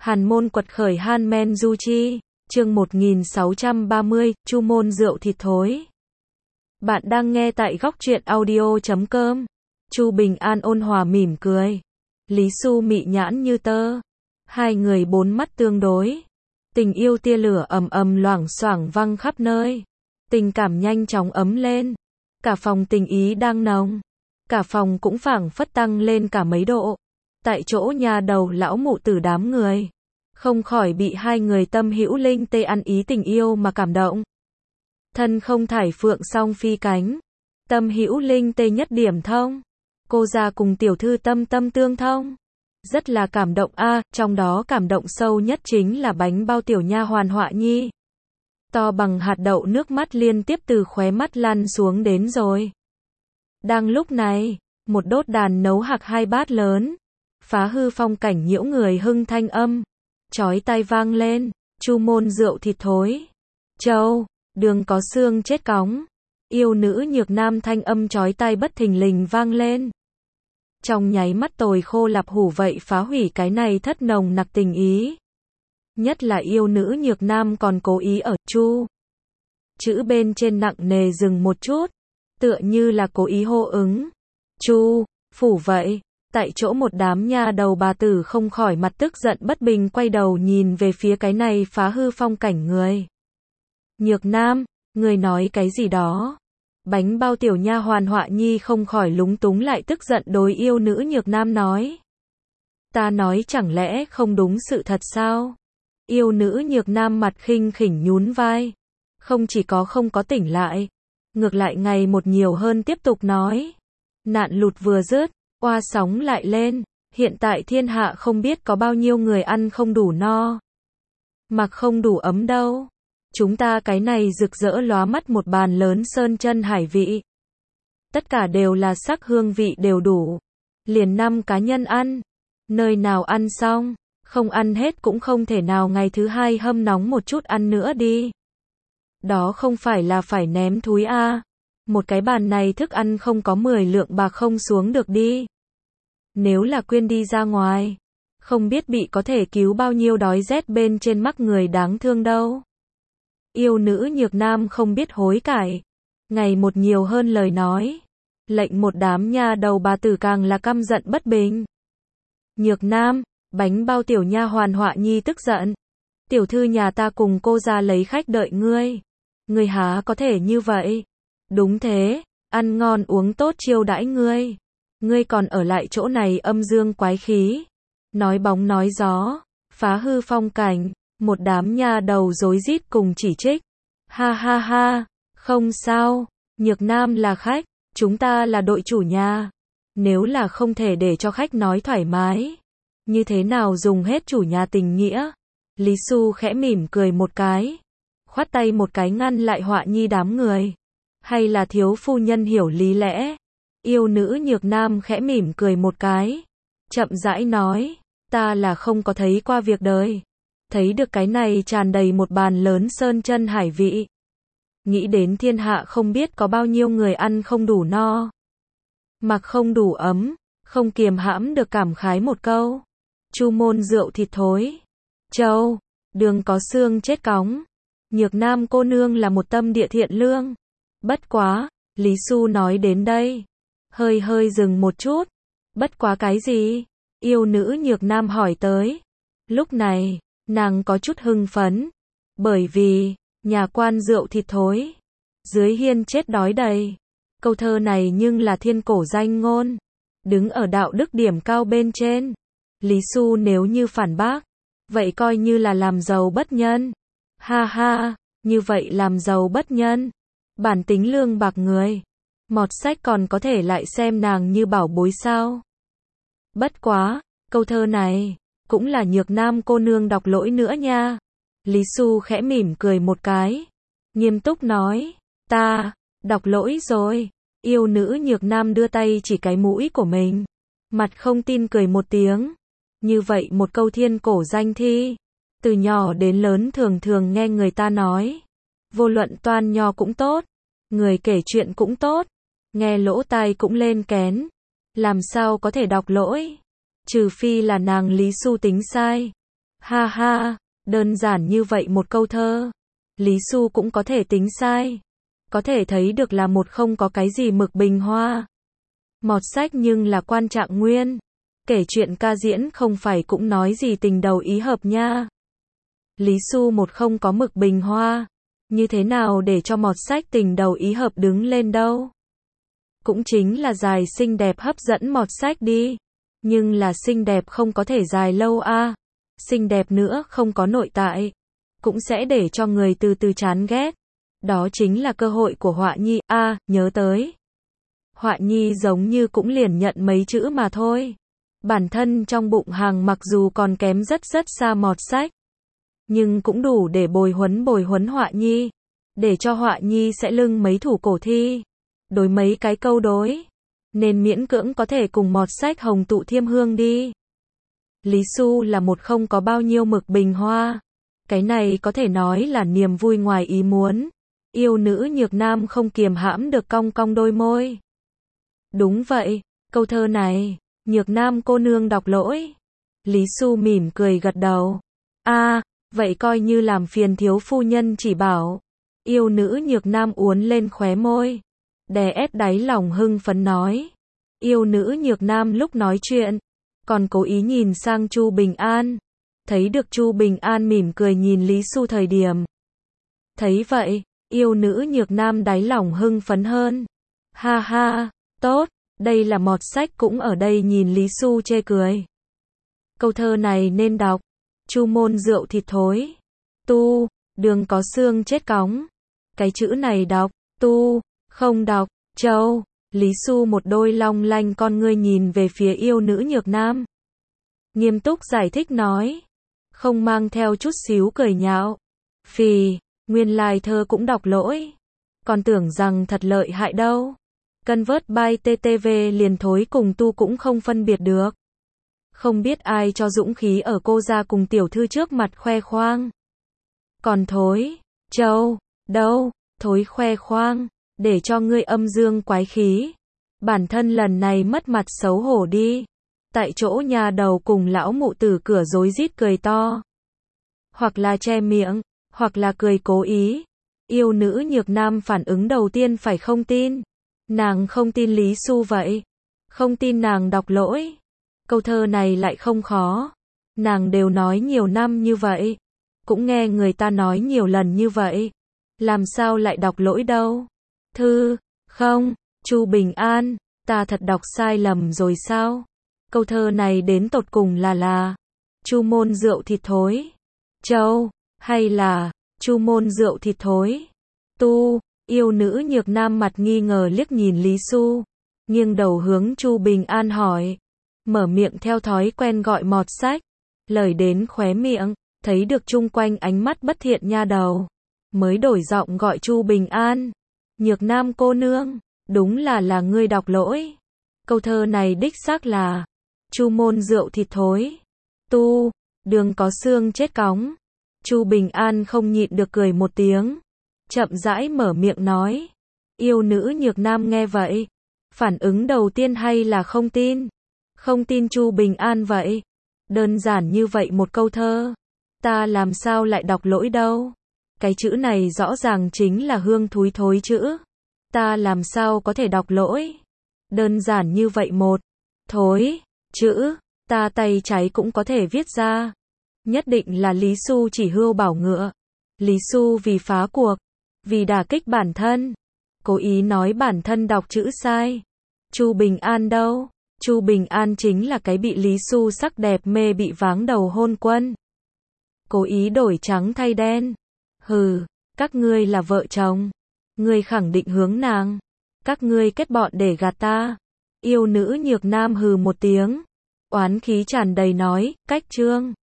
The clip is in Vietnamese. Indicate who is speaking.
Speaker 1: Hàn môn quật khởi Han Men Du Chi, chương 1630, Chu môn rượu thịt thối. Bạn đang nghe tại góc truyện audio.com. Chu Bình An ôn hòa mỉm cười. Lý Xu mị nhãn như tơ. Hai người bốn mắt tương đối. Tình yêu tia lửa ầm ầm loảng xoảng văng khắp nơi. Tình cảm nhanh chóng ấm lên. Cả phòng tình ý đang nồng. Cả phòng cũng phảng phất tăng lên cả mấy độ. Tại chỗ nhà đầu lão mụ tử đám người. Không khỏi bị hai người tâm hữu linh tê ăn ý tình yêu mà cảm động. Thân không thải phượng song phi cánh. Tâm hữu linh tê nhất điểm thông. Cô ra cùng tiểu thư tâm tâm tương thông. Rất là cảm động a, trong đó cảm động sâu nhất chính là bánh bao tiểu nha hoàn Họa Nhi. To bằng hạt đậu nước mắt liên tiếp từ khóe mắt lăn xuống đến rồi. Đang lúc này, một đốt đàn nấu hạc hai bát lớn, phá hư phong cảnh nhiễu người hưng thanh âm, chói tai vang lên, Chu môn rượu thịt thối. Châu, đường có xương chết cóng. Yêu nữ nhược nam thanh âm chói tai bất thình lình vang lên. Trong nháy mắt tồi khô lạp hủ vậy phá hủy cái này thất nồng nặc tình ý. Nhất là yêu nữ nhược nam còn cố ý ở Chu. Chữ bên trên nặng nề dừng một chút, tựa như là cố ý hô ứng. Chu, phủ vậy. Tại chỗ một đám nha đầu bà tử không khỏi mặt tức giận bất bình quay đầu nhìn về phía cái này phá hư phong cảnh người. Nhược nam, người nói cái gì đó? Bánh bao tiểu nha hoàn Họa Nhi không khỏi lúng túng lại tức giận đối yêu nữ nhược nam nói. Ta nói chẳng lẽ không đúng sự thật sao? Yêu nữ nhược nam mặt khinh khỉnh nhún vai. Không chỉ có không có tỉnh lại. Ngược lại ngày một nhiều hơn tiếp tục nói. Nạn lụt vừa dứt. Oa sóng lại lên, hiện tại thiên hạ không biết có bao nhiêu người ăn không đủ no. Mặc không đủ ấm đâu. Chúng ta cái này rực rỡ lóa mắt một bàn lớn sơn chân hải vị. Tất cả đều là sắc hương vị đều đủ. Liền 5 cá nhân ăn. Nơi nào ăn xong, không ăn hết cũng không thể nào ngày thứ hai hâm nóng một chút ăn nữa đi. Đó không phải là phải ném thúi a. Một cái bàn này thức ăn không có 10 lượng bạc không xuống được đi. Nếu là quyên đi ra ngoài, không biết bị có thể cứu bao nhiêu đói rét bên trên mắc người đáng thương đâu. Yêu nữ nhược nam không biết hối cải. Ngày một nhiều hơn lời nói. Lệnh một đám nha đầu bà tử càng là căm giận bất bình. Nhược nam, bánh bao tiểu nha hoàn Họa Nhi tức giận. Tiểu thư nhà ta cùng cô ra lấy khách đợi ngươi. Ngươi há có thể như vậy? Đúng thế, ăn ngon uống tốt chiêu đãi ngươi. Ngươi còn ở lại chỗ này âm dương quái khí. Nói bóng nói gió, phá hư phong cảnh, một đám nha đầu rối rít cùng chỉ trích. Ha ha ha, không sao, nhược nam là khách, chúng ta là đội chủ nhà. Nếu là không thể để cho khách nói thoải mái, như thế nào dùng hết chủ nhà tình nghĩa? Lý Xu khẽ mỉm cười một cái, khoát tay một cái ngăn lại Họa Nhi đám người. Hay là thiếu phu nhân hiểu lý lẽ? Yêu nữ nhược nam khẽ mỉm cười một cái, chậm rãi nói, ta là không có thấy qua việc đời. Thấy được cái này tràn đầy một bàn lớn sơn chân hải vị. Nghĩ đến thiên hạ không biết có bao nhiêu người ăn không đủ no. Mặc không đủ ấm, không kiềm hãm được cảm khái một câu. Chu môn rượu thịt thối. Châu, đường có xương chết cóng. Nhược nam cô nương là một tâm địa thiện lương. Bất quá, Lý Xu nói đến đây. Hơi dừng một chút. Bất quá cái gì? Yêu nữ nhược nam hỏi tới. Lúc này, nàng có chút hưng phấn. Bởi vì, nhà quan rượu thịt thối. Dưới hiên chết đói đầy. Câu thơ này nhưng là thiên cổ danh ngôn. Đứng ở đạo đức điểm cao bên trên. Lý Xu nếu như phản bác. Vậy coi như là làm giàu bất nhân. Ha ha, như vậy làm giàu bất nhân. Bản tính lương bạc người. Mọt sách còn có thể lại xem nàng như bảo bối sao. Bất quá, câu thơ này, cũng là nhược nam cô nương đọc lỗi nữa nha. Lý Xu khẽ mỉm cười một cái. Nghiêm túc nói, ta, đọc lỗi rồi. Yêu nữ nhược nam đưa tay chỉ cái mũi của mình. Mặt không tin cười một tiếng. Như vậy một câu thiên cổ danh thi. Từ nhỏ đến lớn thường thường nghe người ta nói. Vô luận toan nho cũng tốt. Người kể chuyện cũng tốt. Nghe lỗ tai cũng lên kén. Làm sao có thể đọc lỗi? Trừ phi là nàng Lý Xu tính sai. Ha ha, đơn giản như vậy một câu thơ. Lý Xu cũng có thể tính sai. Có thể thấy được là một không có cái gì mực bình hoa. Mọt sách nhưng là quan trạng nguyên. Kể chuyện ca diễn không phải cũng nói gì tình đầu ý hợp nha. Lý Xu một không có mực bình hoa. Như thế nào để cho mọt sách tình đầu ý hợp đứng lên đâu? Cũng chính là dài xinh đẹp hấp dẫn mọt sách đi. Nhưng là xinh đẹp không có thể dài lâu a. Xinh đẹp nữa không có nội tại. Cũng sẽ để cho người từ từ chán ghét. Đó chính là cơ hội của họa nhi. Nhớ tới. Họa nhi giống như cũng liền nhận mấy chữ mà thôi. Bản thân trong bụng hàng mặc dù còn kém rất xa mọt sách. Nhưng cũng đủ để bồi huấn họa nhi. Để cho họa nhi sẽ lưng mấy thủ cổ thi. Đối mấy cái câu đối. Nên miễn cưỡng có thể cùng mọt sách hồng tụ thiêm hương đi. Lý Xu là một không có bao nhiêu mực bình hoa. Cái này có thể nói là niềm vui ngoài ý muốn. Yêu nữ nhược nam không kiềm hãm được cong cong đôi môi. Đúng vậy, câu thơ này, nhược nam cô nương đọc lỗi. Lý Xu mỉm cười gật đầu. Vậy coi như làm phiền thiếu phu nhân chỉ bảo. Yêu nữ nhược nam uốn lên khóe môi. Đè ép đáy lòng hưng phấn nói. Yêu nữ nhược nam lúc nói chuyện, còn cố ý nhìn sang Chu Bình An. Thấy được Chu Bình An mỉm cười nhìn Lý Xu thời điểm. Thấy vậy, yêu nữ nhược nam đáy lòng hưng phấn hơn. Ha ha, tốt, đây là mọt sách cũng ở đây nhìn Lý Xu chê cười. Câu thơ này nên đọc. Chu môn rượu thịt thối. Tu, đường có xương chết cóng. Cái chữ này đọc, tu, không đọc, châu. Lý Xu một đôi long lanh con ngươi nhìn về phía yêu nữ nhược nam. Nghiêm túc giải thích nói. Không mang theo chút xíu cười nhạo. Phì, nguyên lai thơ cũng đọc lỗi. Còn tưởng rằng thật lợi hại đâu. Convert by TTV liền thối cùng tu cũng không phân biệt được. Không biết ai cho dũng khí ở cô ra cùng tiểu thư trước mặt khoe khoang. Còn thối, châu, đâu, thối khoe khoang, để cho ngươi âm dương quái khí. Bản thân lần này mất mặt xấu hổ đi. Tại chỗ nhà đầu cùng lão mụ tử cửa rối rít cười to. Hoặc là che miệng, hoặc là cười cố ý. Yêu nữ nhược nam phản ứng đầu tiên phải không tin. Nàng không tin Lý Xu vậy. Không tin nàng đọc lỗi. Câu thơ này lại không khó. Nàng đều nói nhiều năm như vậy. Cũng nghe người ta nói nhiều lần như vậy. Làm sao lại đọc lỗi đâu? Không, Chu Bình An, ta thật đọc sai lầm rồi sao? Câu thơ này đến tột cùng là Chu môn rượu thịt thối. Châu, hay là Chu môn rượu thịt thối. Tu, yêu nữ nhược nam mặt nghi ngờ liếc nhìn Lý Xu. Nghiêng đầu hướng Chu Bình An hỏi. Mở miệng theo thói quen gọi mọt sách. Lời đến khóe miệng, thấy được chung quanh ánh mắt bất thiện nha đầu. Mới đổi giọng gọi Chu Bình An. Nhược nam cô nương, đúng là ngươi đọc lỗi. Câu thơ này đích xác là Chu môn rượu thịt thối. Tu, đường có xương chết cóng. Chu Bình An không nhịn được cười một tiếng. Chậm rãi mở miệng nói. Yêu nữ nhược nam nghe vậy. Phản ứng đầu tiên hay là không tin. Không tin Chu Bình An vậy. Đơn giản như vậy một câu thơ. Ta làm sao lại đọc lỗi đâu. Cái chữ này rõ ràng chính là hương thúi thối chữ. Ta làm sao có thể đọc lỗi. Đơn giản như vậy một thối chữ. Ta tay trái cũng có thể viết ra. Nhất định là Lý Xu chỉ hươu bảo ngựa. Lý Xu vì phá cuộc. Vì đả kích bản thân. Cố ý nói bản thân đọc chữ sai. Chu Bình An đâu? Chu Bình An chính là cái bị Lý Xu sắc đẹp mê bị váng đầu hôn quân. Cố ý đổi trắng thay đen. Hừ, các ngươi là vợ chồng. Ngươi khẳng định hướng nàng. Các ngươi kết bọn để gạt ta. Yêu nữ nhược nam hừ một tiếng. Oán khí tràn đầy nói, cách trương.